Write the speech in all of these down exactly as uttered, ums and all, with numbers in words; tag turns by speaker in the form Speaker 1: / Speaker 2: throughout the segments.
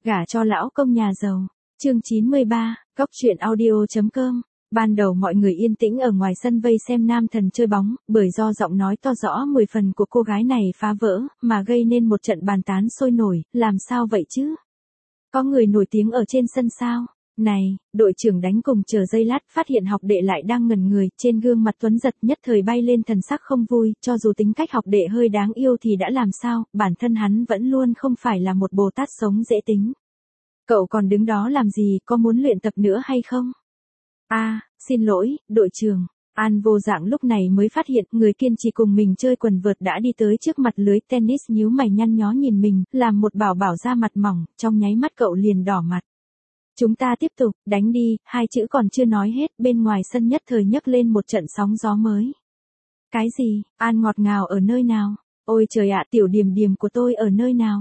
Speaker 1: Gả cho lão công nhà giàu. Chương chín mươi ba, Góc truyện audio chấm com. Ban đầu mọi người yên tĩnh ở ngoài sân vây xem nam thần chơi bóng, bởi do giọng nói to rõ mười phần của cô gái này phá vỡ, mà gây nên một trận bàn tán sôi nổi, làm sao vậy chứ? Có người nổi tiếng ở trên sân sao? Này, đội trưởng đánh cùng chờ giây lát, phát hiện học đệ lại đang ngẩn người, trên gương mặt tuấn giật nhất thời bay lên thần sắc không vui, cho dù tính cách học đệ hơi đáng yêu thì đã làm sao, bản thân hắn vẫn luôn không phải là một Bồ Tát sống dễ tính. Cậu còn đứng đó làm gì, có muốn luyện tập nữa hay không? A, à, xin lỗi, đội trưởng. An Vô Dạng lúc này mới phát hiện người kiên trì cùng mình chơi quần vợt đã đi tới trước mặt lưới tennis, nhíu mày nhăn nhó nhìn mình, làm một bảo bảo ra mặt mỏng, trong nháy mắt cậu liền đỏ mặt. Chúng ta tiếp tục, đánh đi, hai chữ còn chưa nói hết, bên ngoài sân nhất thời nhấc lên một trận sóng gió mới. Cái gì, An ngọt ngào ở nơi nào? Ôi trời ạ, tiểu Điềm Điềm của tôi ở nơi nào?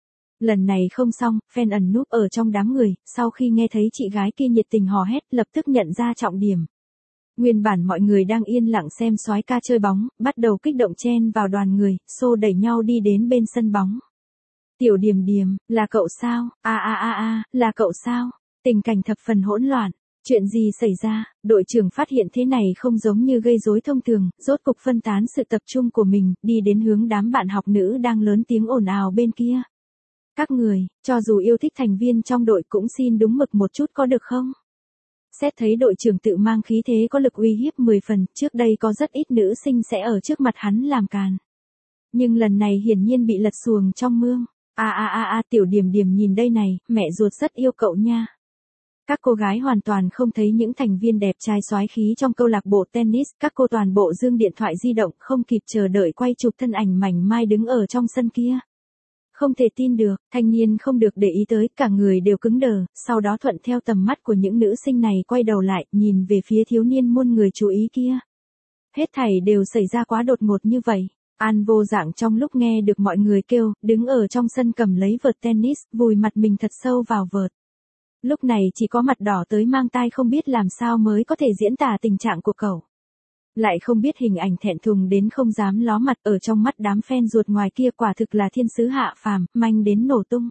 Speaker 1: Lần này không xong, fan ẩn núp ở trong đám người, sau khi nghe thấy chị gái kia nhiệt tình hò hét, lập tức nhận ra trọng điểm. Nguyên bản mọi người đang yên lặng xem soái ca chơi bóng, bắt đầu kích động chen vào đoàn người, xô đẩy nhau đi đến bên sân bóng. Tiểu Điềm Điềm, là cậu sao? A a a a, là cậu sao? Tình cảnh thập phần hỗn loạn. Chuyện gì xảy ra? Đội trưởng phát hiện thế này không giống như gây rối thông thường, rốt cục phân tán sự tập trung của mình, đi đến hướng đám bạn học nữ đang lớn tiếng ồn ào bên kia. Các người, cho dù yêu thích thành viên trong đội cũng xin đúng mực một chút có được không? Xét thấy đội trưởng tự mang khí thế có lực uy hiếp mười phần, trước đây có rất ít nữ sinh sẽ ở trước mặt hắn làm càn. Nhưng lần này hiển nhiên bị lật xuồng trong mương. A a a a, tiểu Điềm Điềm nhìn đây này, mẹ ruột rất yêu cậu nha. Các cô gái hoàn toàn không thấy những thành viên đẹp trai soái khí trong câu lạc bộ tennis, các cô toàn bộ giương điện thoại di động, không kịp chờ đợi quay chụp thân ảnh mảnh mai đứng ở trong sân kia. Không thể tin được, thanh niên không được để ý tới, cả người đều cứng đờ, sau đó thuận theo tầm mắt của những nữ sinh này quay đầu lại, nhìn về phía thiếu niên muôn người chú ý kia. Hết thảy đều xảy ra quá đột ngột như vậy. An Vô Dạng trong lúc nghe được mọi người kêu, đứng ở trong sân cầm lấy vợt tennis, vùi mặt mình thật sâu vào vợt. Lúc này chỉ có mặt đỏ tới mang tai, không biết làm sao mới có thể diễn tả tình trạng của cậu. Lại không biết hình ảnh thẹn thùng đến không dám ló mặt, ở trong mắt đám fan ruột ngoài kia quả thực là thiên sứ hạ phàm, manh đến nổ tung.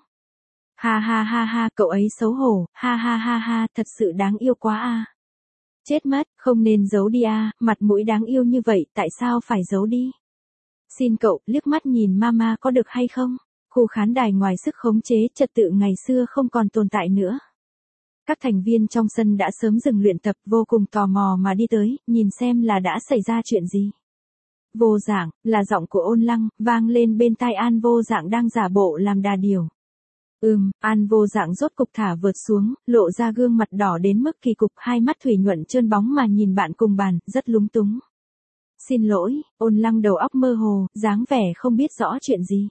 Speaker 1: Ha ha ha ha, cậu ấy xấu hổ, ha ha ha ha, thật sự đáng yêu quá a. Chết mất, không nên giấu đi a, mặt mũi đáng yêu như vậy, tại sao phải giấu đi? Xin cậu, liếc mắt nhìn mama có được hay không? Khu khán đài ngoài sức khống chế, trật tự ngày xưa không còn tồn tại nữa. Các thành viên trong sân đã sớm dừng luyện tập, vô cùng tò mò mà đi tới, nhìn xem là đã xảy ra chuyện gì. Vô Dạng, là giọng của Ôn Lăng, vang lên bên tai An Vô Dạng đang giả bộ làm đà điểu. Ừm, An Vô Dạng rốt cục thả vợt xuống, lộ ra gương mặt đỏ đến mức kỳ cục, hai mắt thủy nhuận trơn bóng mà nhìn bạn cùng bàn, rất lúng túng. Xin lỗi, Ôn Lăng đầu óc mơ hồ, dáng vẻ không biết rõ chuyện gì.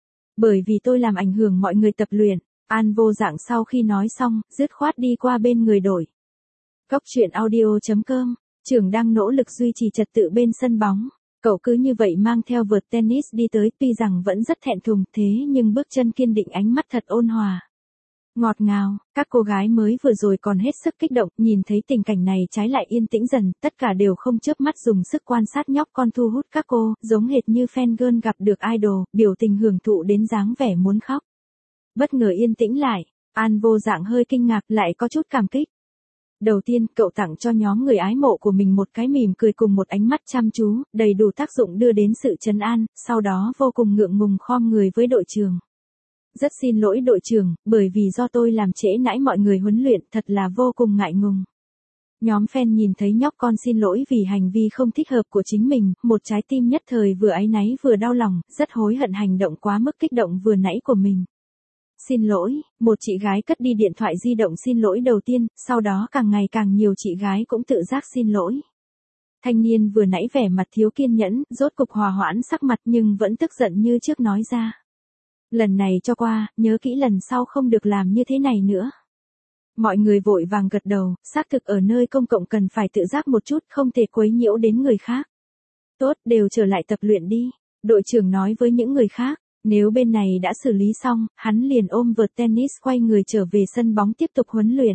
Speaker 1: Bởi vì tôi làm ảnh hưởng mọi người tập luyện. An Vô Dạng sau khi nói xong, dứt khoát đi qua bên người đổi. Góc truyện audio chấm com, trưởng đang nỗ lực duy trì trật tự bên sân bóng. Cậu cứ như vậy mang theo vợt tennis đi tới, tuy rằng vẫn rất thẹn thùng, thế nhưng bước chân kiên định, ánh mắt thật ôn hòa. Ngọt ngào, các cô gái mới vừa rồi còn hết sức kích động, nhìn thấy tình cảnh này trái lại yên tĩnh dần, tất cả đều không chớp mắt dùng sức quan sát nhóc con thu hút các cô, giống hệt như fan girl gặp được idol, biểu tình hưởng thụ đến dáng vẻ muốn khóc. Bất ngờ yên tĩnh lại, An Vô Dạng hơi kinh ngạc, lại có chút cảm kích. Đầu tiên, cậu tặng cho nhóm người ái mộ của mình một cái mỉm cười cùng một ánh mắt chăm chú, đầy đủ tác dụng đưa đến sự trấn an, sau đó vô cùng ngượng ngùng khom người với đội trưởng. Rất xin lỗi đội trưởng, bởi vì do tôi làm trễ nãi mọi người huấn luyện, thật là vô cùng ngại ngùng. Nhóm fan nhìn thấy nhóc con xin lỗi vì hành vi không thích hợp của chính mình, một trái tim nhất thời vừa áy náy vừa đau lòng, rất hối hận hành động quá mức kích động vừa nãy của mình. Xin lỗi, một chị gái cất đi điện thoại di động xin lỗi đầu tiên, sau đó càng ngày càng nhiều chị gái cũng tự giác xin lỗi. Thanh niên vừa nãy vẻ mặt thiếu kiên nhẫn, rốt cục hòa hoãn sắc mặt nhưng vẫn tức giận như trước nói ra. Lần này cho qua, nhớ kỹ lần sau không được làm như thế này nữa. Mọi người vội vàng gật đầu, xác thực ở nơi công cộng cần phải tự giác một chút, không thể quấy nhiễu đến người khác. Tốt, đều trở lại tập luyện đi, đội trưởng nói với những người khác. Nếu bên này đã xử lý xong, hắn liền ôm vợt tennis quay người trở về sân bóng tiếp tục huấn luyện.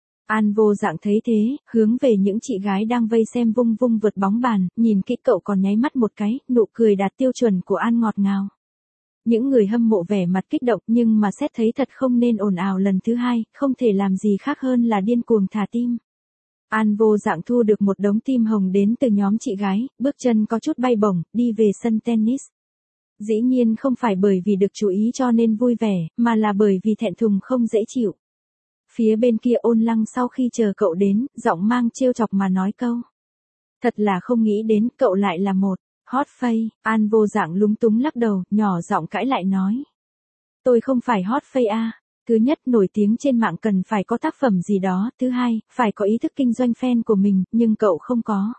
Speaker 1: An Vô Dạng thấy thế, hướng về những chị gái đang vây xem vung vung vợt bóng bàn, nhìn kỹ cậu còn nháy mắt một cái, nụ cười đạt tiêu chuẩn của An ngọt ngào. Những người hâm mộ vẻ mặt kích động nhưng mà xét thấy thật không nên ồn ào lần thứ hai, không thể làm gì khác hơn là điên cuồng thả tim. An Vô Dạng thu được một đống tim hồng đến từ nhóm chị gái, bước chân có chút bay bổng, đi về sân tennis. Dĩ nhiên không phải bởi vì được chú ý cho nên vui vẻ, mà là bởi vì thẹn thùng không dễ chịu. Phía bên kia Ôn Lăng sau khi chờ cậu đến, giọng mang trêu chọc mà nói câu. Thật là không nghĩ đến cậu lại là một hot face. An Vô Dạng lúng túng lắc đầu, nhỏ giọng cãi lại nói. Tôi không phải hot face a. Thứ nhất, nổi tiếng trên mạng cần phải có tác phẩm gì đó. Thứ hai, phải có ý thức kinh doanh fan của mình, nhưng cậu không có.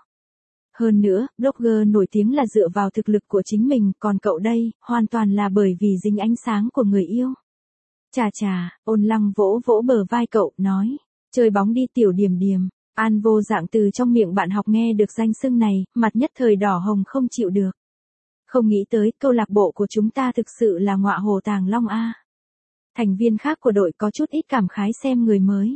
Speaker 1: Hơn nữa, blogger nổi tiếng là dựa vào thực lực của chính mình, còn cậu đây, hoàn toàn là bởi vì dính ánh sáng của người yêu. Chà chà, Ôn Lăng vỗ vỗ bờ vai cậu, nói. Chơi bóng đi Tiểu Điềm Điềm. An Vô Dạng từ trong miệng bạn học nghe được danh xưng này, mặt nhất thời đỏ hồng không chịu được. Không nghĩ tới, câu lạc bộ của chúng ta thực sự là ngọa hồ tàng long a. Thành viên khác của đội có chút ít cảm khái xem người mới.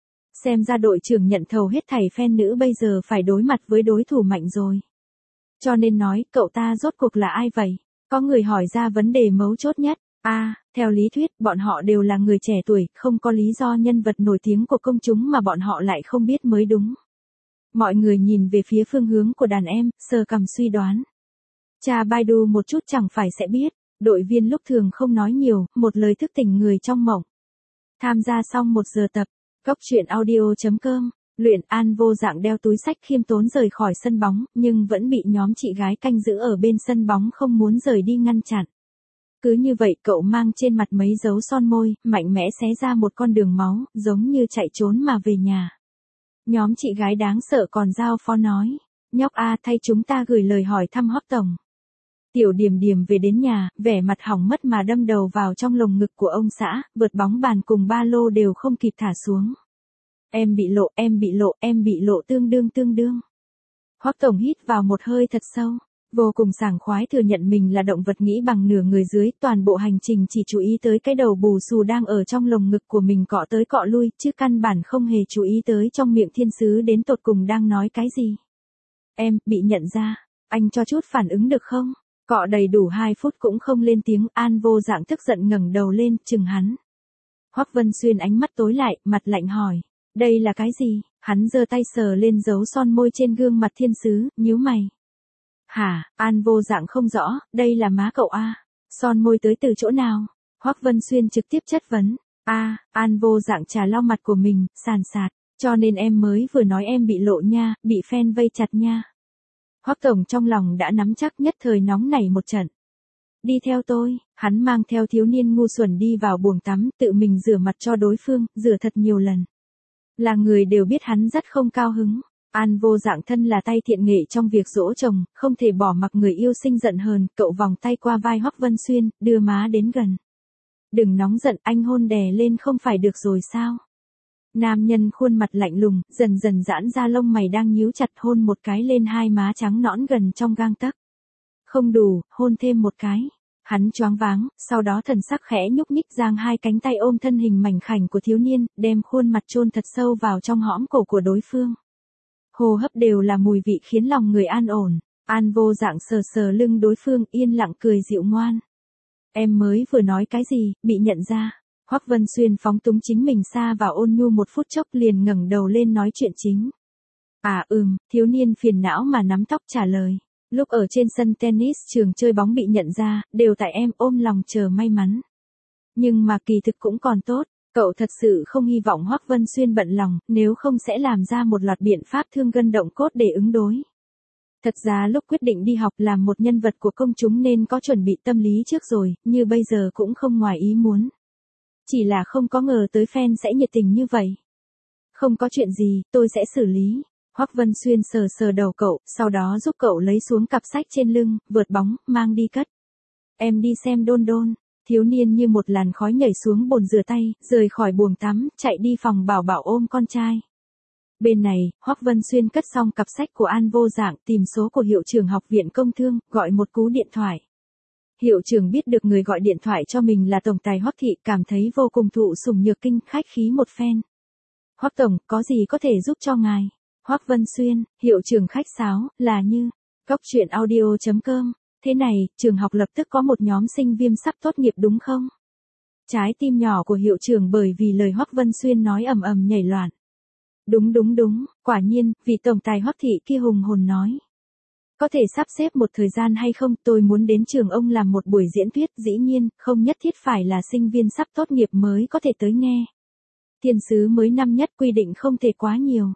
Speaker 1: Xem ra đội trưởng nhận thầu hết thảy fan nữ bây giờ phải đối mặt với đối thủ mạnh rồi. Cho nên nói, cậu ta rốt cuộc là ai vậy? Có người hỏi ra vấn đề mấu chốt nhất. A, à, theo lý thuyết, bọn họ đều là người trẻ tuổi, không có lý do nhân vật nổi tiếng của công chúng mà bọn họ lại không biết mới đúng. Mọi người nhìn về phía phương hướng của đàn em, sờ cằm suy đoán. Cha Baidu một chút chẳng phải sẽ biết, đội viên lúc thường không nói nhiều, một lời thức tỉnh người trong mộng. Tham gia xong một giờ tập, Cốc truyện audio chấm com, luyện. An Vô Dạng đeo túi xách khiêm tốn rời khỏi sân bóng, nhưng vẫn bị nhóm chị gái canh giữ ở bên sân bóng không muốn rời đi ngăn chặn. Cứ như vậy cậu mang trên mặt mấy dấu son môi, mạnh mẽ xé ra một con đường máu, giống như chạy trốn mà về nhà. Nhóm chị gái đáng sợ còn giao phó nói, nhóc a thay chúng ta gửi lời hỏi thăm Hoắc tổng. Tiểu Điềm Điềm về đến nhà, vẻ mặt hỏng mất mà đâm đầu vào trong lồng ngực của ông xã, vượt bóng bàn cùng ba lô đều không kịp thả xuống. Em bị lộ, em bị lộ, em bị lộ tương đương tương đương. Hoắc tổng hít vào một hơi thật sâu. Vô cùng sảng khoái thừa nhận mình là động vật nghĩ bằng nửa người dưới, toàn bộ hành trình chỉ chú ý tới cái đầu bù xù đang ở trong lồng ngực của mình cọ tới cọ lui, chứ căn bản không hề chú ý tới trong miệng thiên sứ đến tột cùng đang nói cái gì. Em, bị nhận ra, anh cho chút phản ứng được không? Cọ đầy đủ hai phút cũng không lên tiếng, An Vô Dạng tức giận ngẩng đầu lên, chừng hắn. Hoắc Vân Xuyên ánh mắt tối lại, mặt lạnh hỏi, đây là cái gì? Hắn giơ tay sờ lên dấu son môi trên gương mặt thiên sứ, nhíu mày. Hả? An Vô Dạng không rõ, đây là má cậu a. Son môi tới từ chỗ nào? Hoắc Vân Xuyên trực tiếp chất vấn. A, An Vô Dạng trà lau mặt của mình, sàn sạt, cho nên em mới vừa nói em bị lộ nha, bị fan vây chặt nha. Hoắc tổng trong lòng đã nắm chắc, nhất thời nóng nảy một trận. Đi theo tôi, hắn mang theo thiếu niên ngu xuẩn đi vào buồng tắm, tự mình rửa mặt cho đối phương, rửa thật nhiều lần. Là người đều biết hắn rất không cao hứng. An Vô Dạng thân là tay thiện nghệ trong việc dỗ chồng, không thể bỏ mặc người yêu sinh giận hờn, cậu vòng tay qua vai Hoắc Vân Xuyên, đưa má đến gần. Đừng nóng giận, anh hôn đè lên không phải được rồi sao? Nam nhân khuôn mặt lạnh lùng, dần dần giãn ra lông mày đang nhíu chặt, hôn một cái lên hai má trắng nõn gần trong gang tấc. Không đủ, hôn thêm một cái. Hắn choáng váng, sau đó thần sắc khẽ nhúc nhích, giang hai cánh tay ôm thân hình mảnh khảnh của thiếu niên, đem khuôn mặt chôn thật sâu vào trong hõm cổ của đối phương. Hô hấp đều là mùi vị khiến lòng người an ổn. An Vô Dạng sờ sờ lưng đối phương, yên lặng cười dịu ngoan. Em mới vừa nói cái gì, bị nhận ra. Hoắc Vân Xuyên phóng túng chính mình xa vào ôn nhu một phút chốc liền ngẩng đầu lên nói chuyện chính. À ừm, thiếu niên phiền não mà nắm tóc trả lời. Lúc ở trên sân tennis trường chơi bóng bị nhận ra, đều tại em, ôm lòng chờ may mắn. Nhưng mà kỳ thực cũng còn tốt. Cậu thật sự không hy vọng Hoắc Vân Xuyên bận lòng, nếu không sẽ làm ra một loạt biện pháp thương gân động cốt để ứng đối. Thật ra lúc quyết định đi học làm một nhân vật của công chúng nên có chuẩn bị tâm lý trước rồi, như bây giờ cũng không ngoài ý muốn. Chỉ là không có ngờ tới fan sẽ nhiệt tình như vậy. Không có chuyện gì, tôi sẽ xử lý. Hoắc Vân Xuyên sờ sờ đầu cậu, sau đó giúp cậu lấy xuống cặp sách trên lưng, vượt bóng, mang đi cất. Em đi xem Đôn Đôn. Thiếu niên như một làn khói nhảy xuống bồn rửa tay, rời khỏi buồng tắm, chạy đi phòng bảo bảo ôm con trai. Bên này, Hoắc Vân Xuyên cất xong cặp sách của An Vô Dạng, tìm số của hiệu trưởng học viện công thương, gọi một cú điện thoại. Hiệu trưởng biết được người gọi điện thoại cho mình là tổng tài Hoắc thị, cảm thấy vô cùng thụ sủng nhược kinh, khách khí một phen. Hoắc tổng, có gì có thể giúp cho ngài? Hoắc Vân Xuyên, hiệu trưởng khách sáo, là như. Cốc truyện audio chấm com Thế này, trường học lập tức có một nhóm sinh viên sắp tốt nghiệp đúng không? Trái tim nhỏ của hiệu trưởng bởi vì lời Hoắc Vân Xuyên nói ầm ầm nhảy loạn. Đúng đúng đúng, quả nhiên, vị tổng tài Hoắc thị kia hùng hồn nói. Có thể sắp xếp một thời gian hay không, tôi muốn đến trường ông làm một buổi diễn thuyết, dĩ nhiên, không nhất thiết phải là sinh viên sắp tốt nghiệp mới có thể tới nghe. Thiên sứ mới năm nhất quy định không thể quá nhiều.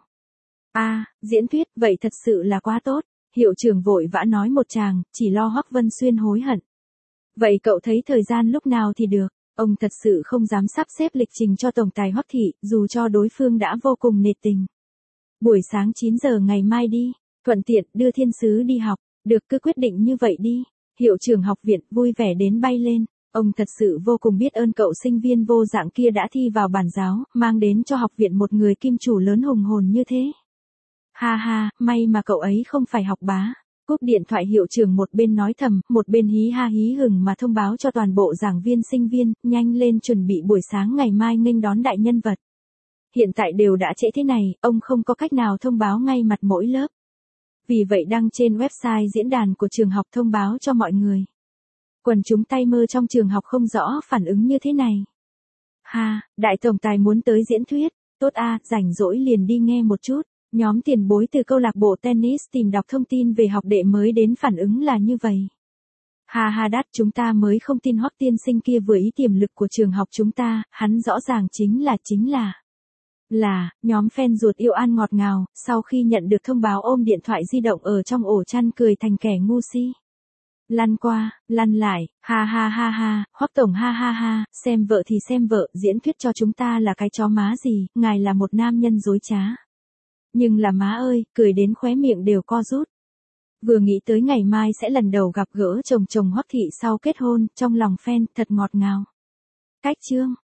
Speaker 1: À, diễn thuyết, vậy thật sự là quá tốt. Hiệu trưởng vội vã nói một tràng, chỉ lo Hoắc Vân Xuyên hối hận. Vậy cậu thấy thời gian lúc nào thì được, ông thật sự không dám sắp xếp lịch trình cho tổng tài Hoắc thị, dù cho đối phương đã vô cùng nể tình. Buổi sáng chín giờ ngày mai đi, thuận tiện đưa thiên sứ đi học, được cứ quyết định như vậy đi. Hiệu trưởng học viện vui vẻ đến bay lên, ông thật sự vô cùng biết ơn cậu sinh viên vô dạng kia đã thi vào bản giáo, mang đến cho học viện một người kim chủ lớn hùng hồn như thế. Ha ha, may mà cậu ấy không phải học bá. Cúp điện thoại hiệu trưởng một bên nói thầm, một bên hí ha hí hửng mà thông báo cho toàn bộ giảng viên sinh viên, nhanh lên chuẩn bị buổi sáng ngày mai nghênh đón đại nhân vật. Hiện tại đều đã trễ thế này, ông không có cách nào thông báo ngay mặt mỗi lớp. Vì vậy đăng trên website diễn đàn của trường học thông báo cho mọi người. Quần chúng tay mơ trong trường học không rõ phản ứng như thế này. Ha, đại tổng tài muốn tới diễn thuyết, tốt a, rảnh rỗi liền đi nghe một chút. Nhóm tiền bối từ câu lạc bộ tennis tìm đọc thông tin về học đệ mới đến phản ứng là như vậy. Ha ha đắt, chúng ta mới không tin Hoắc tiên sinh kia vừa ý tiềm lực của trường học chúng ta, hắn rõ ràng chính là chính là. Là, nhóm fan ruột yêu An ngọt ngào, sau khi nhận được thông báo ôm điện thoại di động ở trong ổ chăn cười thành kẻ ngu si. Lăn qua, lăn lại, ha ha ha ha, Hoắc tổng ha ha ha, xem vợ thì xem vợ, diễn thuyết cho chúng ta là cái chó má gì, ngài là một nam nhân dối trá. Nhưng là má ơi, cười đến khóe miệng đều co rút. Vừa nghĩ tới ngày mai sẽ lần đầu gặp gỡ chồng chồng Hoắc thị sau kết hôn, trong lòng fan thật ngọt ngào. Cách chương